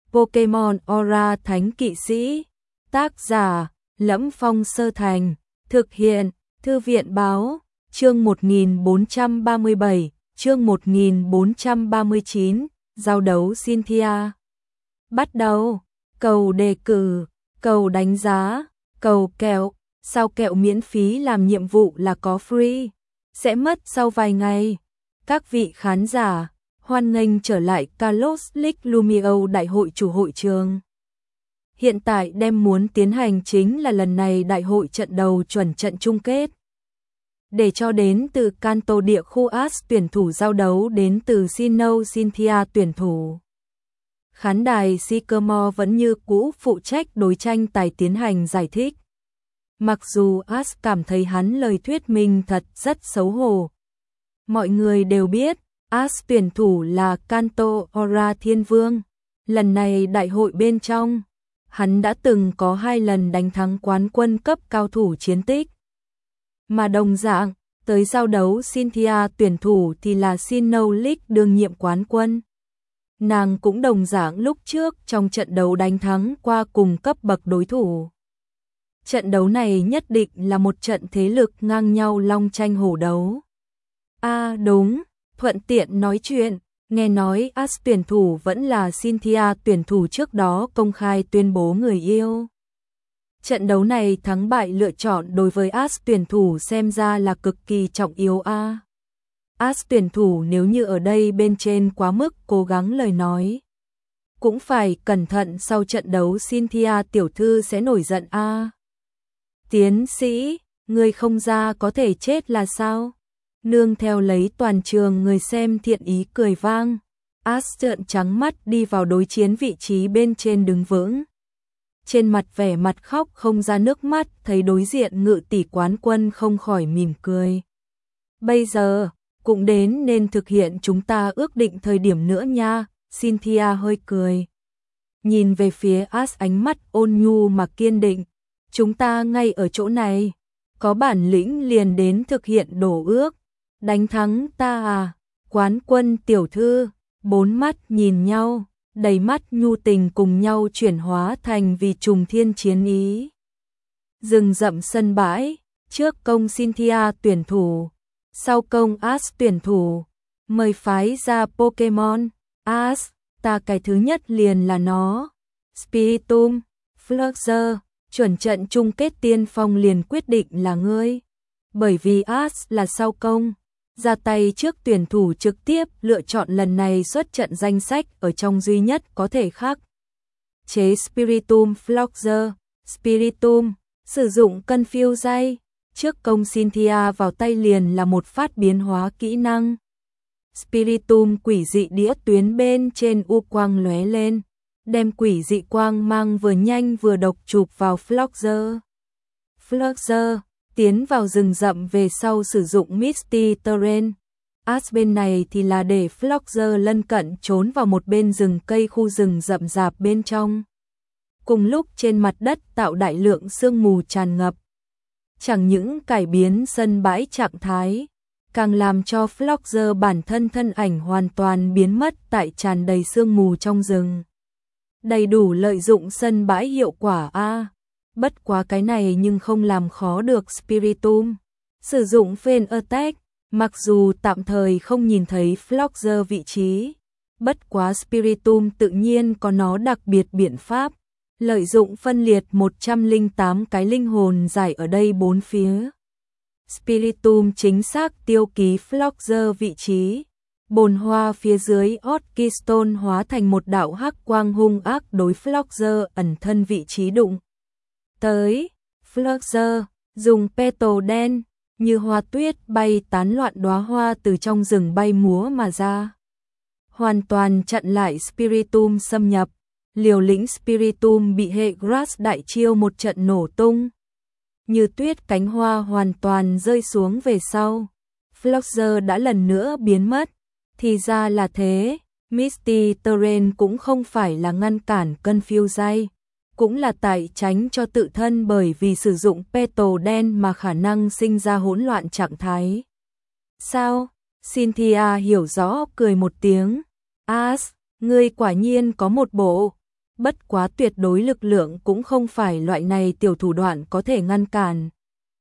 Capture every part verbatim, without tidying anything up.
Pokemon Aura Thánh Kỵ Sĩ. Tác giả: Lẫm Phong Sơ Thành. Thực hiện: Thư viện báo. Chương một nghìn bốn trăm ba mươi bảy, chương một nghìn bốn trăm ba mươi chín, giao đấu Cynthia. Bắt đầu. Cầu đề cử, cầu đánh giá, cầu kẹo. Sao kẹo miễn phí làm nhiệm vụ là có free, sẽ mất sau vài ngày. Các vị khán giả, hoan nghênh trở lại Kalos League Lumio đại hội chủ hội trường. Hiện tại đem muốn tiến hành chính là lần này đại hội trận đầu chuẩn trận chung kết. Để cho đến từ Kanto địa khu As tuyển thủ giao đấu đến từ Sinnoh Cynthia tuyển thủ. Khán đài Sycamore vẫn như cũ phụ trách đối tranh tài tiến hành giải thích. Mặc dù As cảm thấy hắn lời thuyết minh thật rất xấu hổ. Mọi người đều biết, As tuyển thủ là Kanto Aura Thiên Vương. Lần này đại hội bên trong, hắn đã từng có hai lần đánh thắng quán quân cấp cao thủ chiến tích. Mà đồng dạng, tới giao đấu Cynthia tuyển thủ thì là Sinnoh League đương nhiệm quán quân. Nàng cũng đồng dạng lúc trước trong trận đấu đánh thắng qua cùng cấp bậc đối thủ. Trận đấu này nhất định là một trận thế lực ngang nhau long tranh hổ đấu. À đúng, thuận tiện nói chuyện, nghe nói As tuyển thủ vẫn là Cynthia tuyển thủ trước đó công khai tuyên bố người yêu. Trận đấu này thắng bại lựa chọn đối với As tuyển thủ xem ra là cực kỳ trọng yếu a. À. As tuyển thủ nếu như ở đây bên trên quá mức cố gắng lời nói, cũng phải cẩn thận sau trận đấu Cynthia tiểu thư sẽ nổi giận a. À. Tiến sĩ, người không ra có thể chết là sao? Nương theo lấy toàn trường người xem thiện ý cười vang. As trợn trắng mắt đi vào đối chiến vị trí bên trên đứng vững. Trên mặt vẻ mặt khóc không ra nước mắt, thấy đối diện ngự tỷ quán quân không khỏi mỉm cười. Bây giờ, cũng đến nên thực hiện chúng ta ước định thời điểm nữa nha, Cynthia hơi cười. Nhìn về phía As ánh mắt ôn nhu mà kiên định. Chúng ta ngay ở chỗ này, có bản lĩnh liền đến thực hiện đổ ước. Đánh thắng ta à, quán quân tiểu thư, bốn mắt nhìn nhau, đầy mắt nhu tình cùng nhau chuyển hóa thành vì trùng thiên chiến ý. Rừng rậm sân bãi, trước công Cynthia tuyển thủ, sau công As tuyển thủ, mời phái ra Pokemon. As, ta cái thứ nhất liền là nó. Spiritomb, Fluxer, chuẩn trận chung kết tiên phong liền quyết định là ngươi. Bởi vì As là sau công, ra tay trước tuyển thủ trực tiếp lựa chọn lần này xuất trận danh sách ở trong duy nhất có thể khác. Chế Spiritomb Fluxer, Spiritomb, sử dụng Confuse, trước công Cynthia vào tay liền là một phát biến hóa kỹ năng. Spiritomb quỷ dị đĩa tuyến bên trên u quang lóe lên, đem quỷ dị quang mang vừa nhanh vừa độc chụp vào Fluxer. Fluxer tiến vào rừng rậm về sau sử dụng Misty Terrain. As bên này thì là để Fluxer lân cận trốn vào một bên rừng cây khu rừng rậm rạp bên trong. Cùng lúc trên mặt đất tạo đại lượng sương mù tràn ngập. Chẳng những cải biến sân bãi trạng thái, càng làm cho Fluxer bản thân thân ảnh hoàn toàn biến mất tại tràn đầy sương mù trong rừng. Đầy đủ lợi dụng sân bãi hiệu quả a. À. Bất quá cái này nhưng không làm khó được Spiritomb. Sử dụng Fan Attack, mặc dù tạm thời không nhìn thấy Fluxer vị trí, bất quá Spiritomb tự nhiên có nó đặc biệt biện pháp, lợi dụng phân liệt một trăm lẻ tám cái linh hồn giải ở đây bốn phía. Spiritomb chính xác tiêu ký Fluxer vị trí. Bồn hoa phía dưới Orchistone hóa thành một đạo hắc quang hung ác đối Fluxer ẩn thân vị trí đụng tới. Fluxer dùng petal đen như hoa tuyết bay tán loạn đóa hoa từ trong rừng bay múa mà ra, hoàn toàn chặn lại Spiritomb xâm nhập. Liều lĩnh Spiritomb bị hệ Grass đại chiêu một trận nổ tung, như tuyết cánh hoa hoàn toàn rơi xuống về sau. Fluxer đã lần nữa biến mất. Thì ra là thế, Misty Terrain cũng không phải là ngăn cản Confuse, cũng là tại tránh cho tự thân bởi vì sử dụng petal đen mà khả năng sinh ra hỗn loạn trạng thái. Sao? Cynthia hiểu rõ cười một tiếng. As, ngươi quả nhiên có một bộ bất quá tuyệt đối lực lượng cũng không phải loại này tiểu thủ đoạn có thể ngăn cản.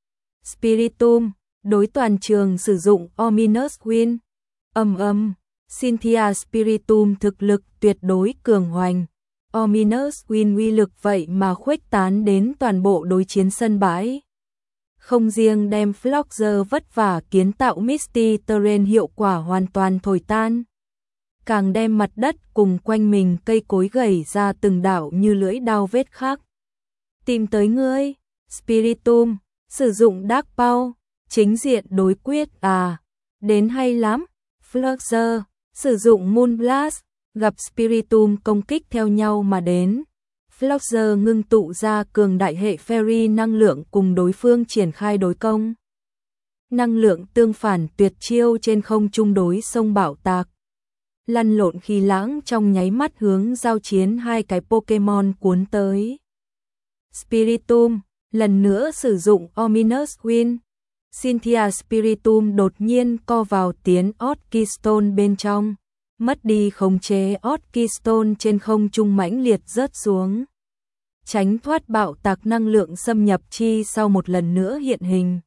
Spiritomb, đối toàn trường sử dụng Ominous Wind. Ầm ầm, Cynthia Spiritomb thực lực tuyệt đối cường hoành. Ominous Wind uy lực vậy mà khuếch tán đến toàn bộ đối chiến sân bãi. Không riêng đem Flockzer vất vả kiến tạo Misty Terrain hiệu quả hoàn toàn thổi tan, càng đem mặt đất cùng quanh mình cây cối gầy ra từng đạo như lưỡi dao vết khắc. Tìm tới ngươi, Spiritomb, sử dụng Dark Paw, chính diện đối quyết à, đến hay lắm. Flockzer, sử dụng Moonblast, gặp Spiritomb công kích theo nhau mà đến. Flockzer ngưng tụ ra cường đại hệ Fairy năng lượng cùng đối phương triển khai đối công. Năng lượng tương phản tuyệt chiêu trên không trung đối sông bạo tạc. Lăn lộn khí lãng trong nháy mắt hướng giao chiến hai cái Pokemon cuốn tới. Spiritomb, lần nữa sử dụng Ominous Wind. Cynthia Spiritomb đột nhiên co vào tiến Orchistone bên trong. Mất đi khống chế, Orchistone trên không trung mãnh liệt rớt xuống. Tránh thoát bạo tạc năng lượng xâm nhập chi sau một lần nữa hiện hình.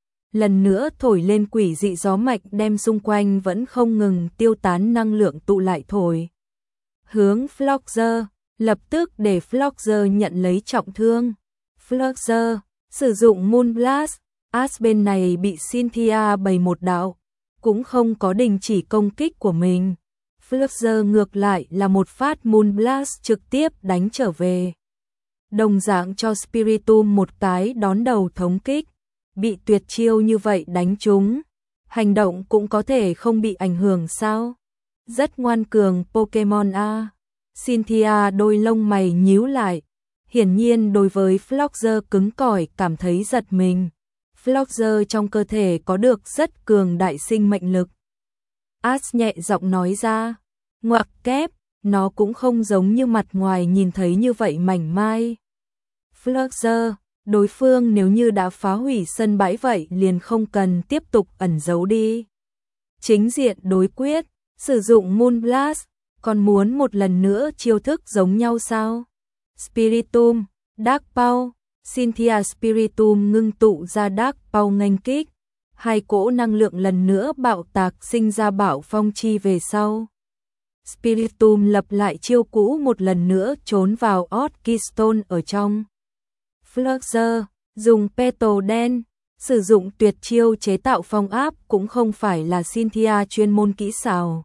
Lần nữa thổi lên quỷ dị gió mạnh đem xung quanh vẫn không ngừng tiêu tán năng lượng tụ lại thổi. Hướng Flockzer, lập tức để Flockzer nhận lấy trọng thương. Flockzer, sử dụng Moonblast, Ash bên này bị Cynthia bày một đạo, cũng không có đình chỉ công kích của mình. Flockzer ngược lại là một phát Moonblast trực tiếp đánh trở về. Đồng dạng cho Spiritomb một cái đón đầu thống kích, bị tuyệt chiêu như vậy đánh trúng, hành động cũng có thể không bị ảnh hưởng sao? Rất ngoan cường Pokemon a. Cynthia đôi lông mày nhíu lại, hiển nhiên đối với Flockzer cứng cỏi cảm thấy giật mình. Flockzer trong cơ thể có được rất cường đại sinh mệnh lực. Ash nhẹ giọng nói ra, ngoặc kép, nó cũng không giống như mặt ngoài nhìn thấy như vậy mảnh mai. Flockzer, đối phương nếu như đã phá hủy sân bãi vậy liền không cần tiếp tục ẩn giấu đi. Chính diện đối quyết, sử dụng Moonblast, còn muốn một lần nữa chiêu thức giống nhau sao? Spiritomb, Dark Paw, Cynthia Spiritomb ngưng tụ ra Dark Paw nghênh kích. Hai cỗ năng lượng lần nữa bạo tạc sinh ra bạo phong chi về sau. Spiritomb lập lại chiêu cũ một lần nữa trốn vào Orchistone ở trong. Flockzer, dùng Petal đen, sử dụng tuyệt chiêu chế tạo phong áp cũng không phải là Cynthia chuyên môn kỹ xảo.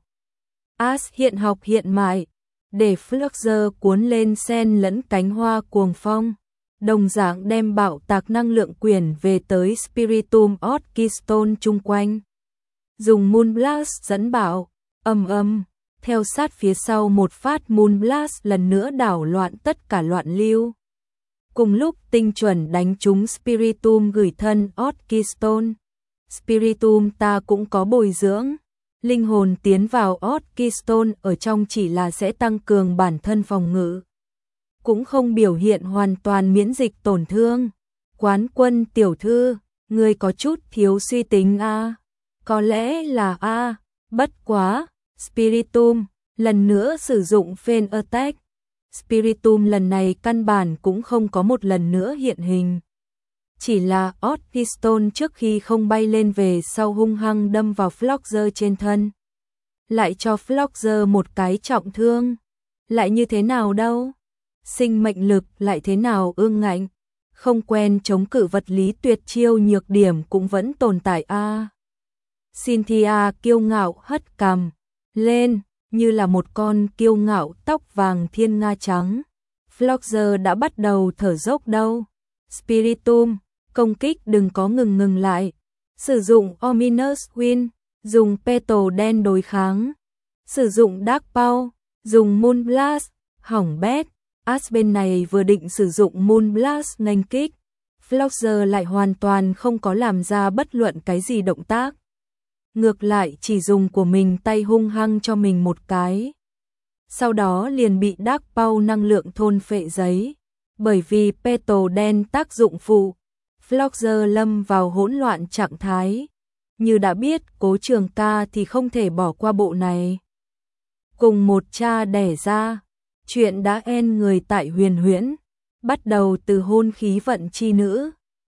Ash hiện học hiện mại, để Flockzer cuốn lên sen lẫn cánh hoa cuồng phong, đồng dạng đem bạo tạc năng lượng quyển về tới Spiritomb Orchistone chung quanh. Dùng Moonblast dẫn bạo, ầm ầm, theo sát phía sau một phát Moonblast lần nữa đảo loạn tất cả loạn lưu. Cùng lúc tinh chuẩn đánh trúng Spiritomb gửi thân Orchistone. Spiritomb ta cũng có bồi dưỡng. Linh hồn tiến vào Orchistone ở trong chỉ là sẽ tăng cường bản thân phòng ngự, cũng không biểu hiện hoàn toàn miễn dịch tổn thương. Quán quân tiểu thư, người có chút thiếu suy tính a. À? Có lẽ là a, à, bất quá. Spiritomb lần nữa sử dụng Faint Attack. Spiritomb lần này căn bản cũng không có một lần nữa hiện hình. Chỉ là Orchistone trước khi không bay lên về sau hung hăng đâm vào Flockzer trên thân. Lại cho Flockzer một cái trọng thương. Lại như thế nào đâu? Sinh mệnh lực lại thế nào ương ngạnh? Không quen chống cự vật lý tuyệt chiêu nhược điểm cũng vẫn tồn tại a. À. Cynthia kiêu ngạo hất cằm lên, như là một con kiêu ngạo tóc vàng thiên nga trắng. Flockzer đã bắt đầu thở dốc đâu. Spiritomb, công kích đừng có ngừng ngừng lại. Sử dụng Ominous Wind, dùng Petal đen đối kháng. Sử dụng Dark Paw, dùng Moonblast, hỏng bét. Ash bên này vừa định sử dụng Moonblast nghênh kích. Flockzer lại hoàn toàn không có làm ra bất luận cái gì động tác. Ngược lại chỉ dùng của mình tay hung hăng cho mình một cái. Sau đó liền bị Dark Paw năng lượng thôn phệ giấy. Bởi vì Petal đen tác dụng phụ, Flockzer lâm vào hỗn loạn trạng thái. Như đã biết Cố Trường Ca thì không thể bỏ qua bộ này. Cùng một cha đẻ ra, Chuyện đã en người tại huyền huyễn, bắt đầu từ hôn khí vận chi nữ,